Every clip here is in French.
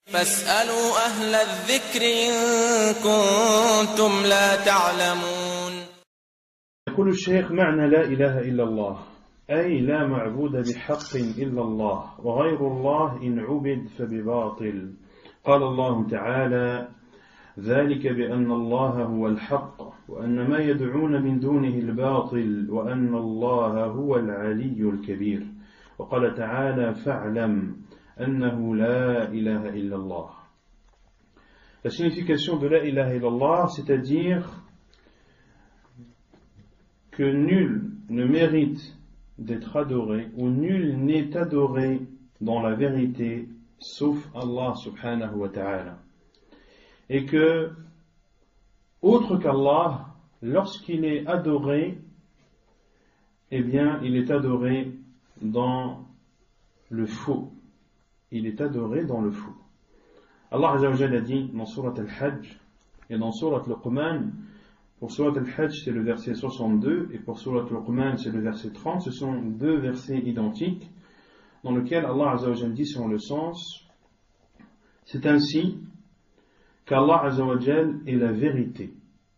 فاسألوا أهل الذكر إن كنتم لا تعلمون. يقول الشيخ: معنى لا إله إلا الله أي لا معبود بحق إلا الله وغير الله إن عبد فبباطل. قال الله تعالى: ذلك بأن الله هو الحق وأن ما يدعون من دونه الباطل وأن الله هو العلي الكبير. وقال تعالى: فاعلم أنه لا إله إلا الله. La signification de la ilaha illallah, c'est-à-dire que nul ne mérite d'être adoré ou nul n'est adoré dans la vérité sauf Allah subhanahu wa ta'ala, et que autre qu'Allah, lorsqu'il est adoré, eh bien il est adoré dans le faux, il est adoré dans le faux. Allah Azza wa Jalla a dit dans Surat Al-Hajj et dans Surat Luqman. Pour Surat Al-Hajj, c'est le verset 62, et pour Surat Luqman, c'est le verset 30. Ce sont deux versets identiques, dans lesquels Allah Azza wa Jalla dit selon le sens: c'est ainsi qu'Allah Azza wa Jalla est la vérité,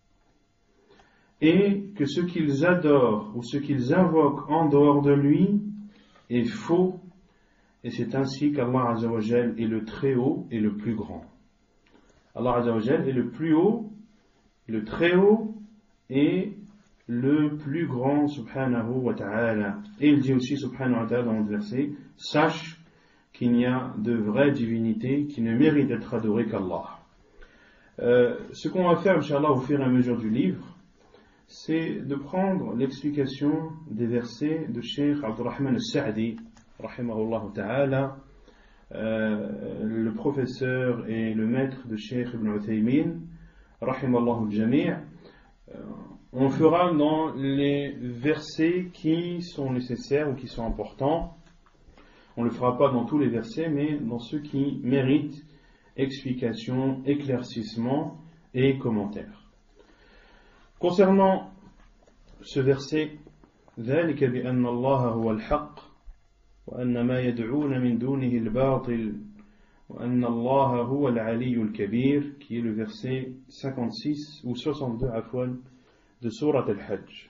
et que ce qu'ils adorent ou ce qu'ils invoquent en dehors de lui est faux, et c'est ainsi qu'Allah Azza wa Jalla est le très haut et le plus grand. Allah Azza wa Jalla est le plus haut, le très haut et le plus grand, subhanahu wa ta'ala. Et il dit aussi, subhanahu wa ta'ala, dans le verset: sache qu'il n'y a de vraie divinité qui ne mérite d'être adorée qu'Allah. Ce qu'on va faire, Inch'Allah, au fur et à mesure du livre, c'est de prendre l'explication des versets de Cheikh Abdurrahman al-Sa'di, rahimahullah ta'ala, le professeur et le maître de Cheikh Ibn Uthaymin, rahimallahu al-Jami'. On fera dans les versets qui sont nécessaires ou qui sont importants. On ne le fera pas dans tous les versets, mais dans ceux qui méritent explication, éclaircissement et commentaire. Concernant ce verset, ذلك بأن الله هو الحق وأن ما يدعون من دونه الباطل وأن الله هو العلي الكبير, qui est le verset 56 ou 62 afwan de Surat Al-Hajj.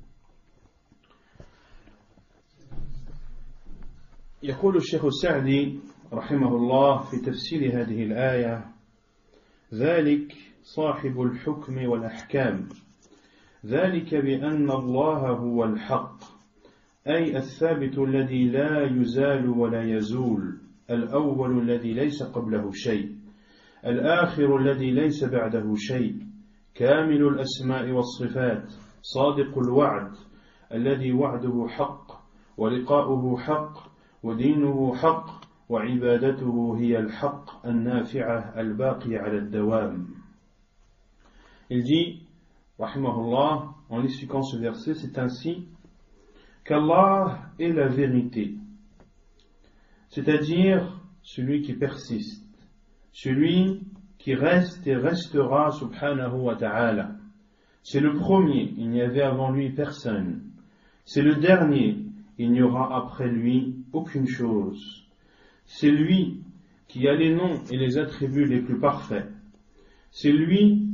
يقول الشيخ السعدي رحمه الله في تفسير هذه الآية: ذلك صاحب الحكم والأحكام، ذلك بأن الله هو الحق أي الثابت الذي لا يزال ولا يزول، الأول الذي ليس قبله شيء، الآخر الذي ليس بعده شيء، كامل الأسماء والصفات، صادق الوعد الذي وعده حق ولقاؤه حق ودينه حق وعبادته هي الحق النافعة الباقية على الدوام. Il dit, rahimahullah, en expliquant ce verset, c'est ainsi qu'Allah est la vérité, c'est-à-dire celui qui persiste, celui qui reste et restera, subhanahu wa ta'ala. C'est le premier, il n'y avait avant lui personne. C'est le dernier, il n'y aura après lui aucune chose. C'est lui qui a les noms et les attributs les plus parfaits. C'est lui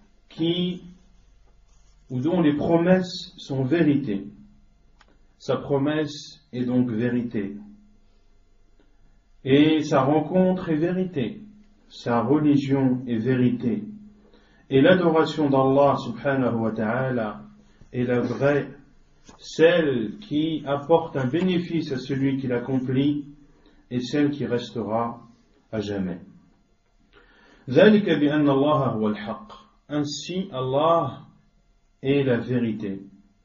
dont les promesses sont vérité. Sa promesse est donc vérité. Et sa rencontre est vérité. Sa religion est vérité. Et l'adoration d'Allah subhanahu wa ta'ala est la vraie, celle qui apporte un bénéfice à celui qui l'accomplit et celle qui restera à jamais. ذلك بأن الله هو الحق. Ainsi Allah est la vérité.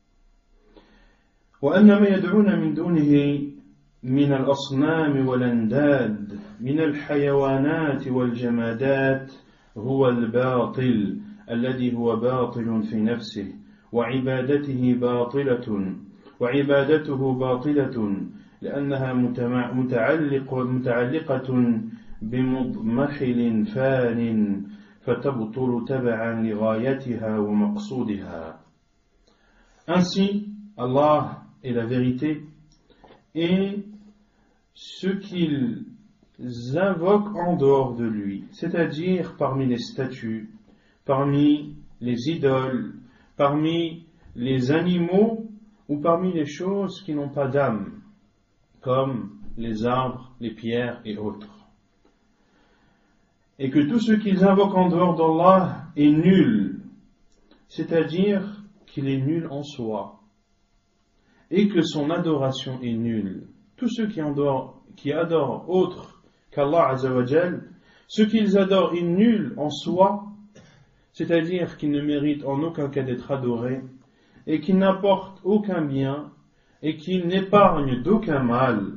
وأن ما يدعون من دونه من الأصنام والأنداد من الحيوانات والجمادات هو الباطل الذي هو باطل في نفسه وعبادته باطلة لأنها متعلقة بمضمحل فان فتبطل تبعا لغايتها ومقصودها. Ainsi, Allah est la vérité, et ce qu'ils invoquent en dehors de lui, c'est-à-dire parmi les statues, parmi les idoles, parmi les animaux ou parmi les choses qui n'ont pas d'âme, comme les arbres, les pierres et autres. Et que tout ce qu'ils invoquent en dehors d'Allah est nul, c'est-à-dire qu'il est nul en soi, et que son adoration est nulle. Tous ceux qui adorent autre qu'Allah Azzawajal, ce qu'ils adorent est nul en soi, c'est-à-dire qu'ils ne méritent en aucun cas d'être adorés, et qu'ils n'apportent aucun bien, et qu'ils n'épargnent d'aucun mal.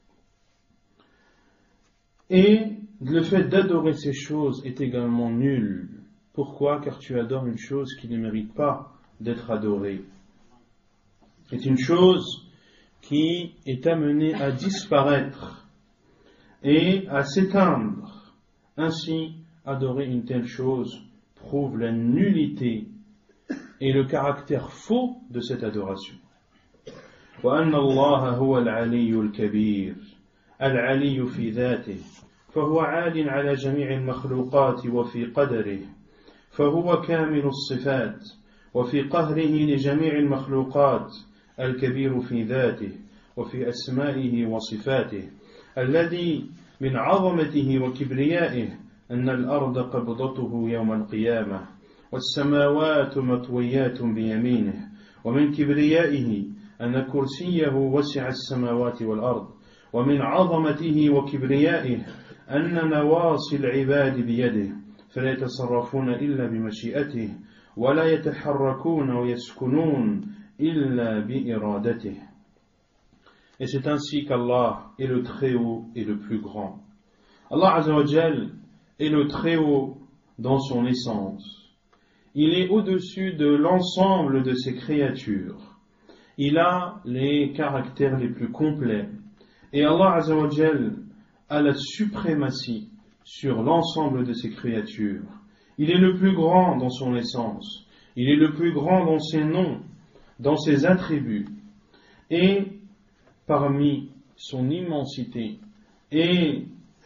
Et le fait d'adorer ces choses est également nul. Pourquoi? Car tu adores une chose qui ne mérite pas d'être adorée. C'est une chose qui est amenée à disparaître et à s'éteindre. Ainsi, adorer une telle chose prouve la nullité et le caractère faux de cette adoration. وأن الله هو العلي الكبير العلي في ذاته فهو عال على جميع المخلوقات وفي قدره فهو كامل الصفات وفي قهره لجميع المخلوقات الكبير في ذاته وفي أسمائه وصفاته الذي من عظمته وكبريائه أن الأرض قبضته يوم القيامة والسماوات مطويات بيمينه ومن كبريائه أن كرسيه وسع السماوات والأرض ومن عظمته وكبريائه أن نواصي العباد بيده فلا يتصرفون إلا بمشيئته ولا يتحركون ويسكنون إلا بإرادته. Et c'est ainsi qu'Allah est le Très-Haut et le plus grand. Allah Azzawajal est le Très-Haut dans son essence. Il est au-dessus de l'ensemble de ses créatures. Il a les caractères les plus complets. Et Allah Azzawajal a la suprématie sur l'ensemble de ses créatures. Il est le plus grand dans son essence. Il est le plus grand dans ses noms, dans ses attributs. Et parmi son immensité et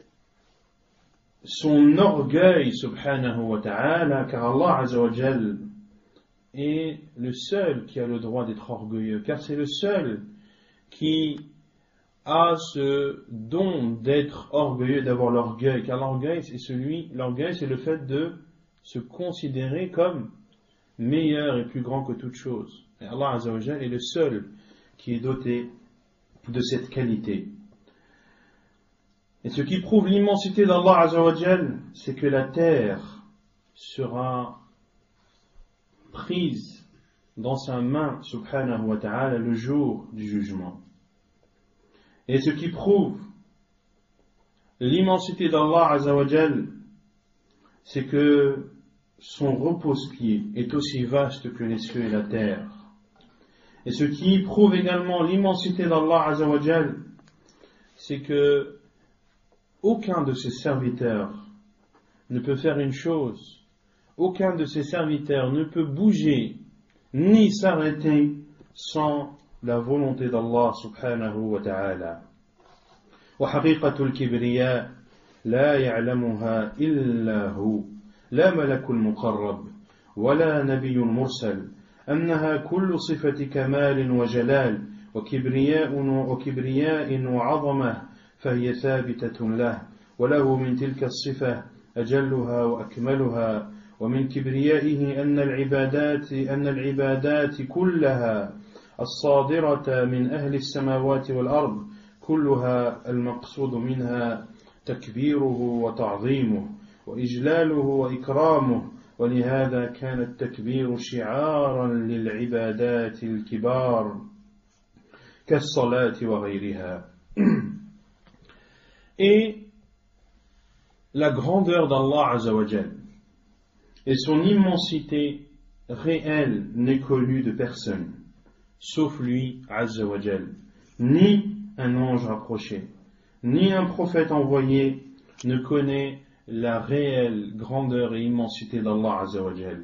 son orgueil, subhanahu wa ta'ala, car Allah Azzawajal est le seul qui a le droit d'être orgueilleux, car c'est le seul qui a ce don d'être orgueilleux, d'avoir l'orgueil, car l'orgueil c'est le fait de se considérer comme meilleur et plus grand que toute chose. Et Allah Azzawajal est le seul qui est doté de cette qualité. Et ce qui prouve l'immensité d'Allah Azzawajal, c'est que la terre sera prise dans sa main, subhanahu wa ta'ala, le jour du jugement. Et ce qui prouve l'immensité d'Allah Azzawajal, c'est que son repose-pied est aussi vaste que les cieux et la terre. Et ce qui prouve également l'immensité d'Allah Azzawajal, c'est que aucun de ses serviteurs ne peut faire une chose, aucun de ses serviteurs ne peut bouger ni s'arrêter sans la volonté d'Allah subhanahu wa ta'ala. وحقيقة الكبرياء لا يعلمها إلا هو لا ملك المقرب ولا نبي مرسل أنها كل صفة كمال وجلال وكبرياء وعظمة فهي ثابتة له وله من تلك الصفة أجلها وأكملها ومن كبريائه أن العبادات كلها الصادرة من أهل السماوات والأرض كلها المقصود منها تكبيره وتعظيمه وإجلاله وإكرامه ولهذا كان التكبير شعارا للعبادات الكبار كالصلاة وغيرها. Et la grandeur d'Allah Azzawajal et son immensité réelle n'est connue de personne, sauf lui Azzawajal, ni un ange rapproché, ni un prophète envoyé ne connaît la réelle grandeur et immensité d'Allah Azzawajal.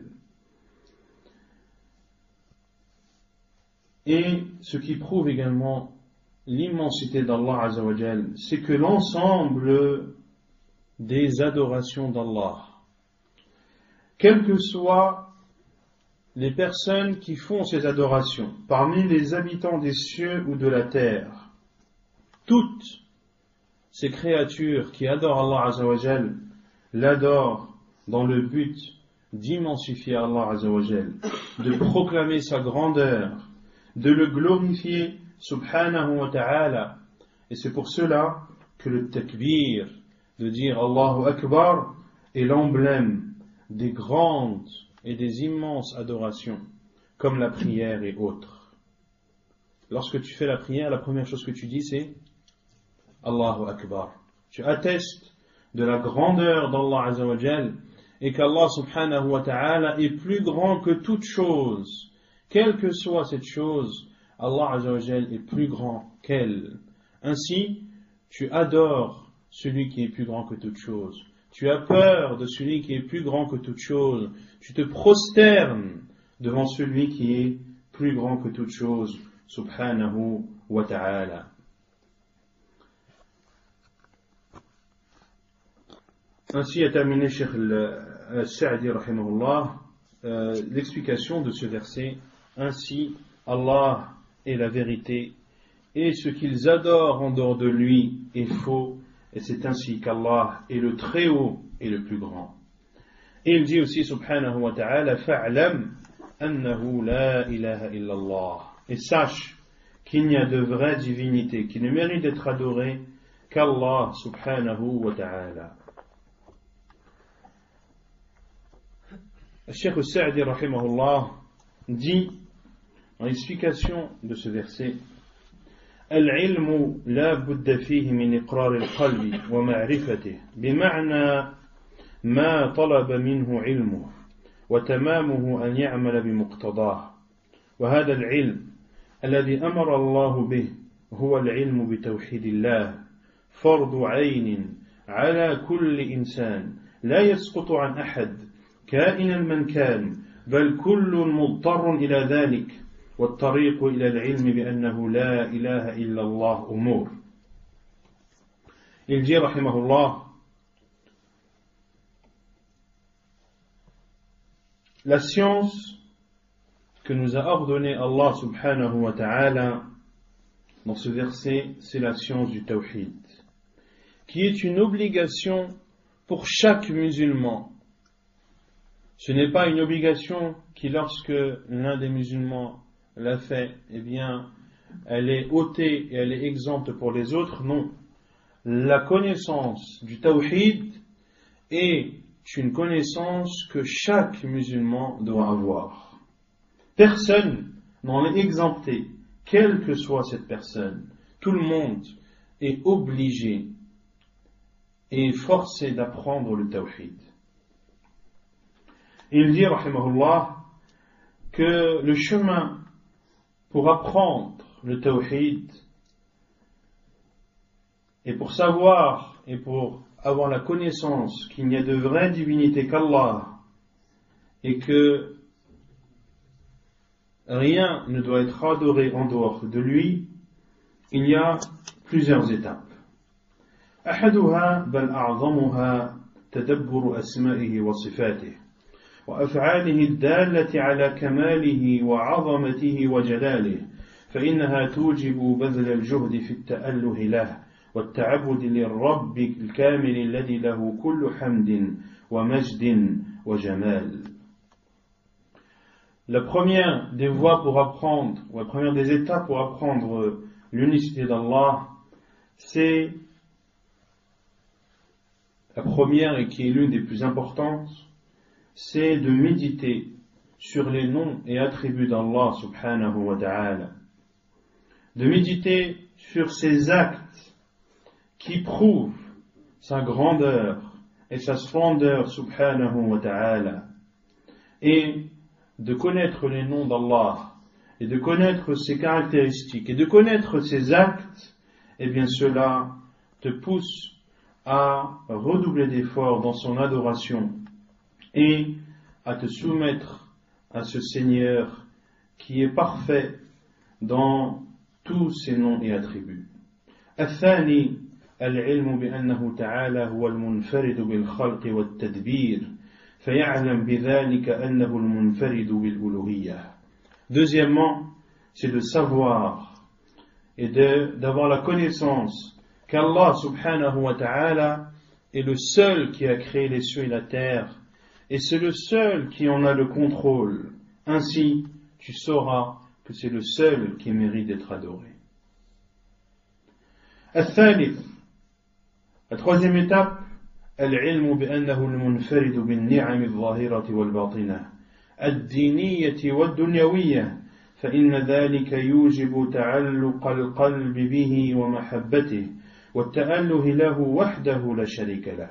Et ce qui prouve également l'immensité d'Allah Azza wa Jal, c'est que l'ensemble des adorations d'Allah, quelles que soient les personnes qui font ces adorations, parmi les habitants des cieux ou de la terre, toutes ces créatures qui adorent Allah Azza wa Jal, l'adorent dans le but d'immensifier Allah Azza wa Jal, de proclamer sa grandeur, de le glorifier subhanahu wa ta'ala. Et c'est pour cela que le takbir, de dire Allahu Akbar, est l'emblème des grandes et des immenses adorations, comme la prière et autres. Lorsque tu fais la prière, la première chose que tu dis c'est Allahu Akbar. Tu attestes de la grandeur d'Allah Azza wa Jal et qu'Allah subhanahu wa ta'ala est plus grand que toute chose. Quelle que soit cette chose, Allah Azza wa Jal est plus grand qu'elle. Ainsi, tu adores celui qui est plus grand que toute chose. Tu as peur de celui qui est plus grand que toute chose. Tu te prosternes devant celui qui est plus grand que toute chose, subhanahu wa ta'ala. Ainsi a terminé Cheikh al-Sa'di rahimahullah l'explication de ce verset. Ainsi, Allah est la vérité et ce qu'ils adorent en dehors de lui est faux, et c'est ainsi qu'Allah est le très haut et le plus grand. Et il dit aussi subhanahu wa ta'ala fa'lam annahu la ilaha illallah, et sache qu'il n'y a de vraie divinité qui ne mérite d'être adorée qu'Allah subhanahu wa ta'ala. Cheikh al-Sa'di rahimahullah dit en explication de ce verset: العلم لا بد فيه من إقرار القلب ومعرفته بمعنى ما طلب منه علمه وتمامه أن يعمل بمقتضاه، وهذا العلم الذي أمر الله به هو العلم بتوحيد الله، فرض عين على كل إنسان لا يسقط عن أحد كائنا من كان، بل كل مضطر إلى ذلك، والطريق إلى العلم بأنه لا إله إلا الله أمور. Il dit rahimahullah, la science que nous a ordonné Allah subhanahu wa ta'ala dans ce verset, c'est la science du tawhid, qui est une obligation pour chaque musulman. Ce n'est pas une obligation qui, lorsque l'un des musulmans l'a fait, eh bien, elle est ôtée et elle est exempte pour les autres. Non. La connaissance du tawhid est une connaissance que chaque musulman doit avoir. Personne n'en est exempté, quelle que soit cette personne. Tout le monde est obligé et forcé d'apprendre le tawhid. Il dit, rahimahullah, que le chemin pour apprendre le tawhid et pour savoir et pour avoir la connaissance qu'il n'y a de vraie divinité qu'Allah et que rien ne doit être adoré en dehors de lui, il y a plusieurs étapes. أحدها بل أعظمها تدبر أسمائه وصفاته وأفعاله الدالة على كماله وعظمته وجلاله، فإنها توجب بذل الجهد في التأله له والتعبد للرب الكامل الذي له كل حمد ومجد وجمال. La première des voies pour apprendre, ou la première des étapes pour apprendre l'unicité d'Allah, c'est la première et qui est l'une des plus importantes, c'est de méditer sur les noms et attributs d'Allah subhanahu wa ta'ala, de méditer sur ses actes qui prouvent sa grandeur et sa splendeur subhanahu wa ta'ala, et de connaître les noms d'Allah et de connaître ses caractéristiques et de connaître ses actes. Eh bien cela te pousse à redoubler d'efforts dans son adoration et à te soumettre à ce Seigneur qui est parfait dans tous ses noms et attributs. الثاني العلم بأنه تعالى هو المنفرد بالخلق والتدبير فيعلم بذلك أنه المنفرد بالألوهية. Deuxièmement, c'est de savoir et d'avoir la connaissance qu'Allah subhanahu wa ta'ala est le seul qui a créé les cieux et la terre et c'est le seul qui en a le contrôle. Ainsi, tu sauras que c'est le seul qui mérite d'être adoré. الثالث, la troisième étape, العلم بأنه المنفرد بالنعم الظاهرة والباطنة الدينية والدنيوية فإن ذلك يوجب تعلق القلب به ومحبته والتأله له وحده لا شريك له.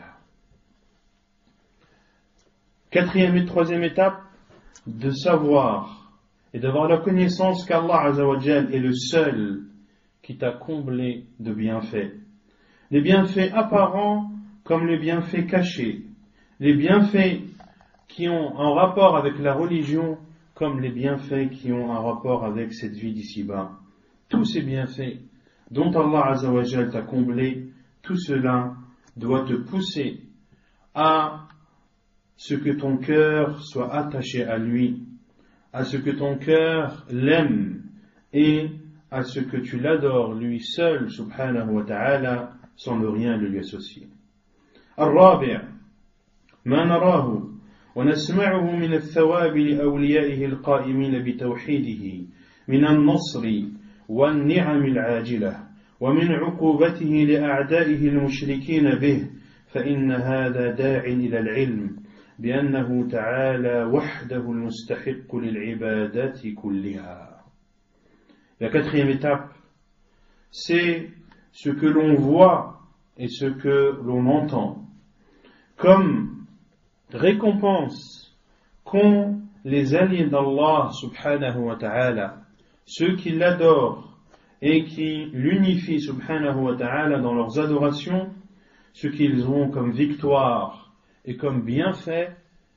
Quatrième et troisième étape, de savoir et d'avoir la connaissance qu'Allah Azza wa Jal est le seul qui t'a comblé de bienfaits. Les bienfaits apparents comme les bienfaits cachés. Les bienfaits qui ont un rapport avec la religion comme les bienfaits qui ont un rapport avec cette vie d'ici-bas. Tous ces bienfaits dont Allah Azza wa Jal t'a comblé, tout cela doit te pousser à ce que ton cœur soit attaché à lui, à ce que ton cœur l'aime et à ce que tu l'adores lui seul, subhanahu wa ta'ala, sans ne rien lui associer. الرابع ما نراه ونسمعه من الثواب لأوليائه القائمين بتوحيده من النصر والنعم العاجلة ومن عقوبته لأعدائه المشركين به فإن هذا داع إلى العلم بأنه تعالى وحده المستحق للعبادات كلها. La quatrième étape, c'est ce que l'on voit et ce que l'on entend comme récompense qu'ont les alliés d'Allah subhanahu wa ta'ala, ceux qui l'adorent et qui l'unifient subhanahu wa ta'ala dans leurs adorations, ce qu'ils ont comme victoire et comme bienfait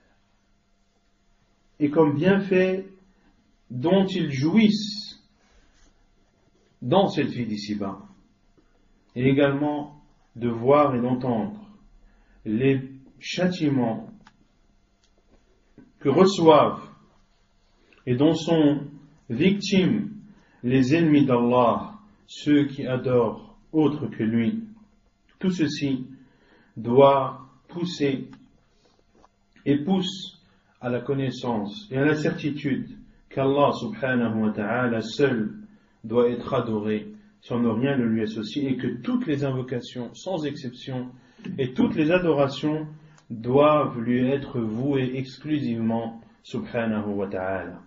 dont ils jouissent dans cette vie d'ici-bas, et également de voir et d'entendre les châtiments que reçoivent et dont sont victimes les ennemis d'Allah, ceux qui adorent autre que lui. Tout ceci doit pousser et pousse à la connaissance et à la certitude qu'Allah subhanahu wa ta'ala seul doit être adoré sans ne rien le lui associer et que toutes les invocations, sans exception, et toutes les adorations doivent lui être vouées exclusivement subhanahu wa ta'ala.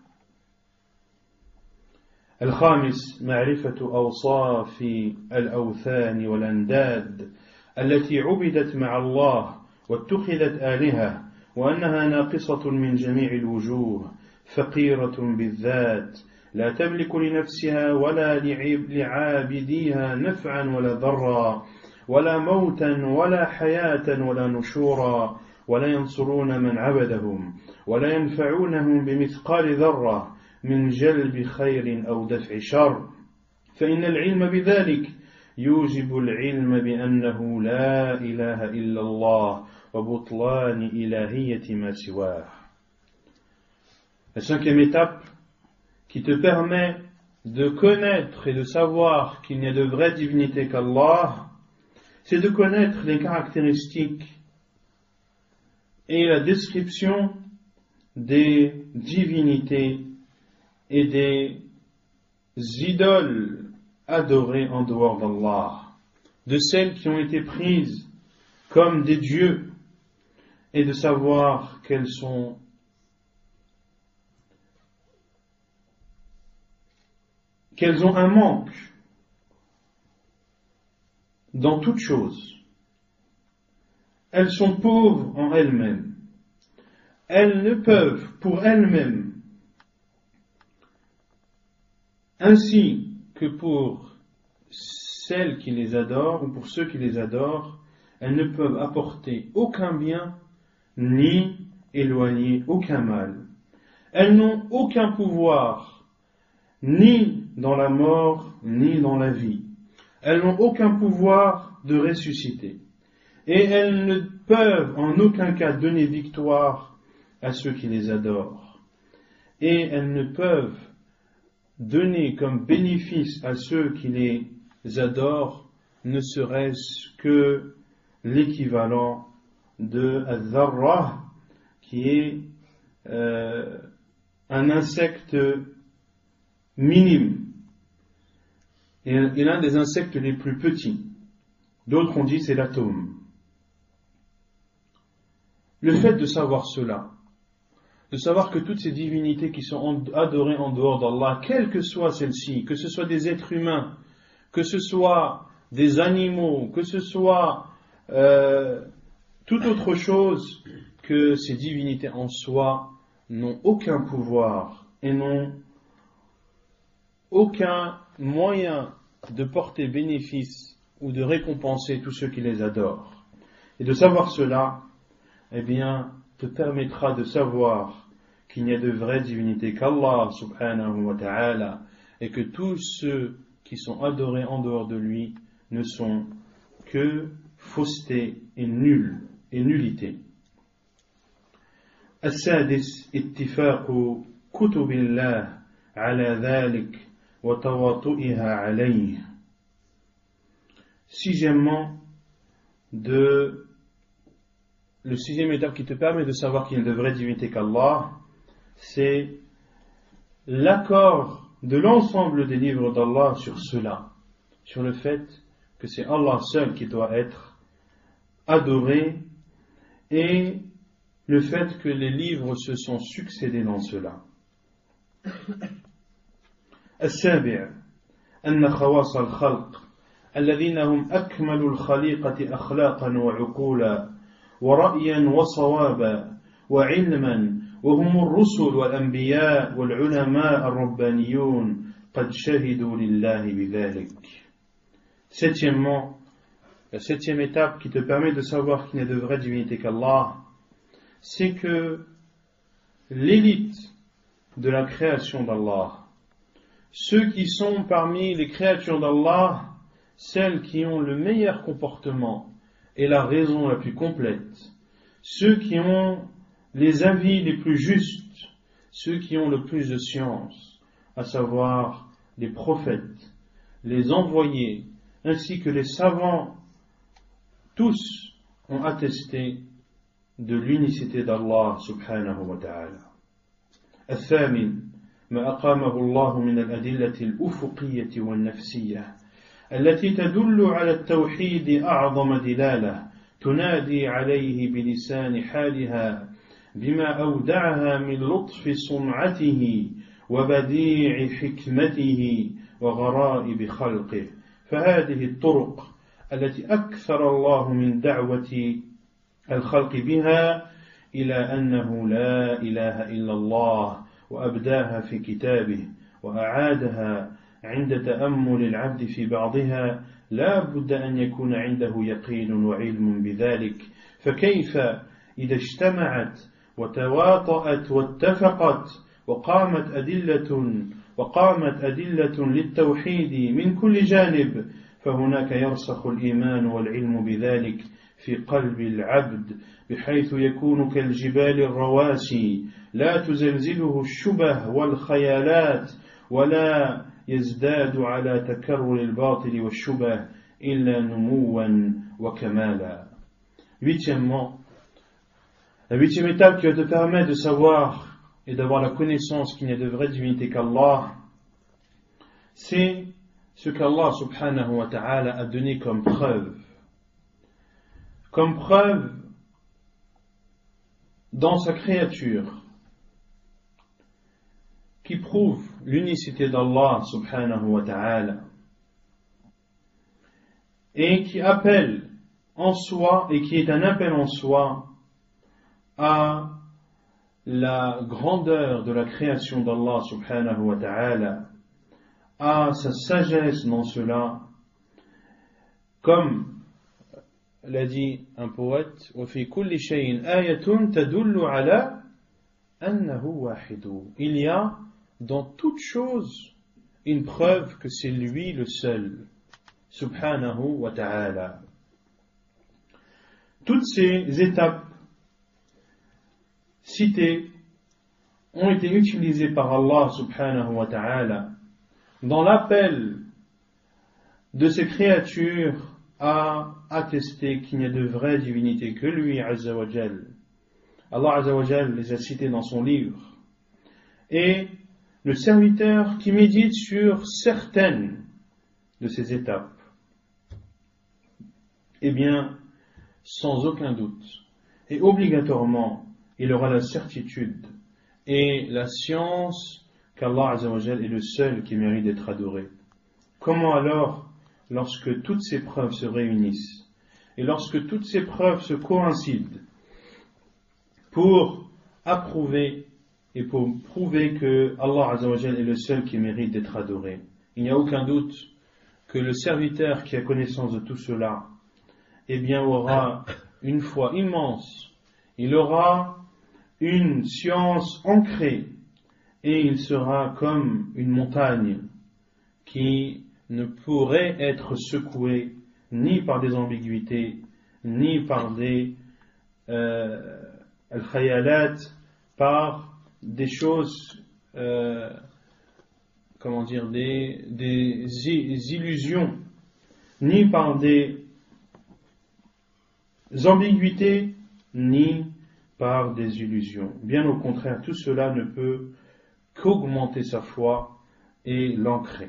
الخامس معرفة أوصاف الأوثان والأنداد التي عبدت مع الله واتخذت آلهة وأنها ناقصة من جميع الوجوه فقيرة بالذات لا تملك لنفسها ولا لعابديها نفعا ولا ضرا ولا موتا ولا حياة ولا نشورا ولا ينصرون من عبدهم ولا ينفعونهم بمثقال ذرة من جلب خير أو دفع شر فإن العلم بذلك يوجب العلم بأنه لا إله إلا الله وبطلان إلهية ما سواه. La cinquième étape qui te permet de connaître et de savoir qu'il n'y a de vraie divinité qu'Allah, c'est de connaître les caractéristiques et la description des divinités et des idoles adorées en dehors d'Allah, de celles qui ont été prises comme des dieux, et de savoir qu'elles ont un manque dans toute chose. Elles sont pauvres en elles-mêmes. Elles ne peuvent pour elles-mêmes, ainsi que pour celles qui les adorent ou pour ceux qui les adorent, elles ne peuvent apporter aucun bien ni éloigner aucun mal. Elles n'ont aucun pouvoir ni dans la mort, ni dans la vie. Elles n'ont aucun pouvoir de ressusciter. Et elles ne peuvent en aucun cas donner victoire à ceux qui les adorent. Et elles ne peuvent donner comme bénéfice à ceux qui les adorent, ne serait-ce que l'équivalent de al-dharra, qui est un insecte minime et l'un des insectes les plus petits. D'autres ont dit c'est l'atome. Le fait de savoir cela, de savoir que toutes ces divinités qui sont adorées en dehors d'Allah, quelles que soient celles-ci, que ce soit des êtres humains, que ce soit des animaux, que ce soit toute autre chose, que ces divinités en soi n'ont aucun pouvoir et n'ont aucun moyen de porter bénéfice ou de récompenser tous ceux qui les adorent. Et de savoir cela, eh bien, te permettra de savoir qu'il n'y a de vraie divinité qu'Allah subhanahu wa ta'ala et que tous ceux qui sont adorés en dehors de lui ne sont que fausseté et nullité. السادس اتفاق كتب الله على ذلك وتواطؤها عليه. Sixièmement, le sixième étape qui te permet de savoir qu'il y a de vraies divinités qu'Allah, c'est l'accord de l'ensemble des livres d'Allah sur cela, sur le fait que c'est Allah seul qui doit être adoré, et le fait que les livres se sont succédés dans cela. السابع أن خواص الخلق الذين هم أكمل الخليقة أخلاقا وعقولا ورأيا وصوابا وعلما وهم الرسل والأنبياء والعلماء الربانيون قد شهدوا لله بذلك. Septièmement, la septième étape qui te permet de savoir qu'il n'y a de vraie divinité qu'Allah, c'est que l'élite de la création d'Allah, ceux qui sont parmi les créatures d'Allah, celles qui ont le meilleur comportement et la raison la plus complète, ceux qui ont les avis les plus justes, ceux qui ont le plus de science, à savoir les prophètes, les envoyés, ainsi que les savants, tous ont attesté de l'unicité d'Allah subhanahu wa ta'ala. الثامن ما أقامه الله من الأدلة الأفقية والنفسية التي تدل على التوحيد أعظم دلالة تنادي عليه بلسان حالها بما أودعها من لطف صنعته وبديع حكمته وغرائب خلقه. فهذه الطرق التي أكثر الله من دعوة الخلق بها إلى أنه لا إله إلا الله وأبداها في كتابه وأعادها عند تأمل العبد في بعضها لا بد أن يكون عنده يقين وعلم بذلك. فكيف إذا اجتمعت وتواطأت واتفقت وقامت أدلة للتوحيد من كل جانب، فهناك يرسخ الإيمان والعلم بذلك في قلب العبد بحيث يكون كالجبال الرواسي لا تزلزله الشبه والخيالات ولا يزداد على تكرر الباطل والشبه إلا نموا وكمالا. Huitièmement, la huitième étape qui va te permettre de savoir et d'avoir la connaissance qu'il n'y a de vraie divinité qu'Allah, c'est ce qu'Allah subhanahu wa ta'ala a donné comme preuve dans sa créature, qui prouve l'unicité d'Allah subhanahu wa ta'ala et qui appelle en soi et qui est un appel en soi à la grandeur de la création d'Allah subhanahu wa ta'ala, à sa sagesse dans cela, comme l'a dit un poète, وَفِي كُلِّ شَيْءٍ آيَةٌ تَدُلُّ عَلَى أَنَّهُ وَاحِدٌ. Il y a dans toute chose une preuve que c'est lui le seul, subhanahu wa ta'ala. Toutes ces étapes citées ont été utilisées par Allah subhanahu wa ta'ala dans l'appel de ces créatures à attester qu'il n'y a de vraie divinité que lui, Azza wa Jal. Allah Azza wa Jal les a cités dans son livre. Et le serviteur qui médite sur certaines de ces étapes, eh bien, sans aucun doute, et obligatoirement, il aura la certitude et la science qu'Allah Azza wa Jal est le seul qui mérite d'être adoré. Comment alors, lorsque toutes ces preuves se réunissent, et lorsque toutes ces preuves se coïncident, pour approuver et pour prouver que Allah Azza wa Jal est le seul qui mérite d'être adoré, il n'y a aucun doute que le serviteur qui a connaissance de tout cela, eh bien, aura une foi immense, il aura une science ancrée, et il sera comme une montagne qui ne pourrait être secouée ni par des ambiguïtés, ni par des al-khayalat, par des choses, des illusions, ni par des ambiguïtés, ni par des illusions. Bien au contraire, tout cela ne peut qu'augmenter sa foi et l'ancrer.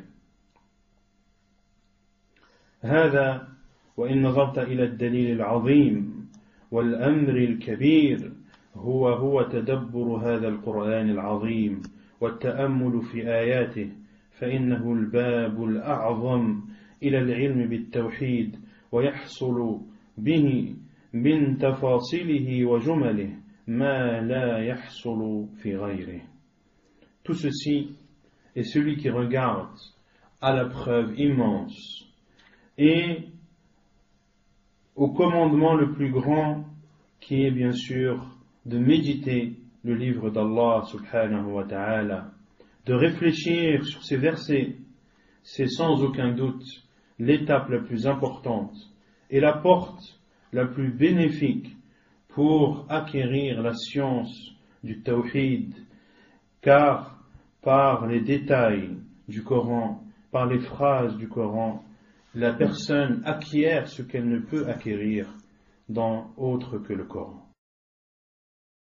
هذا وإن نظرت إلى الدليل العظيم والأمر الكبير هو تدبر هذا القرآن العظيم والتأمل في آياته فإنه الباب الأعظم إلى العلم بالتوحيد ويحصل به من تفاصيله وجمله ما لا يحصل في غيره. Tout ceci est celui qui regarde à la preuve immense et au commandement le plus grand qui est bien sûr de méditer le livre d'Allah subhanahu wa ta'ala, de réfléchir sur ces versets. C'est sans aucun doute l'étape la plus importante et la porte la plus bénéfique pour acquérir la science du tawhid, car par les détails du Coran, par les phrases du Coran, la personne acquiert ce qu'elle ne peut acquérir dans autre que le Coran.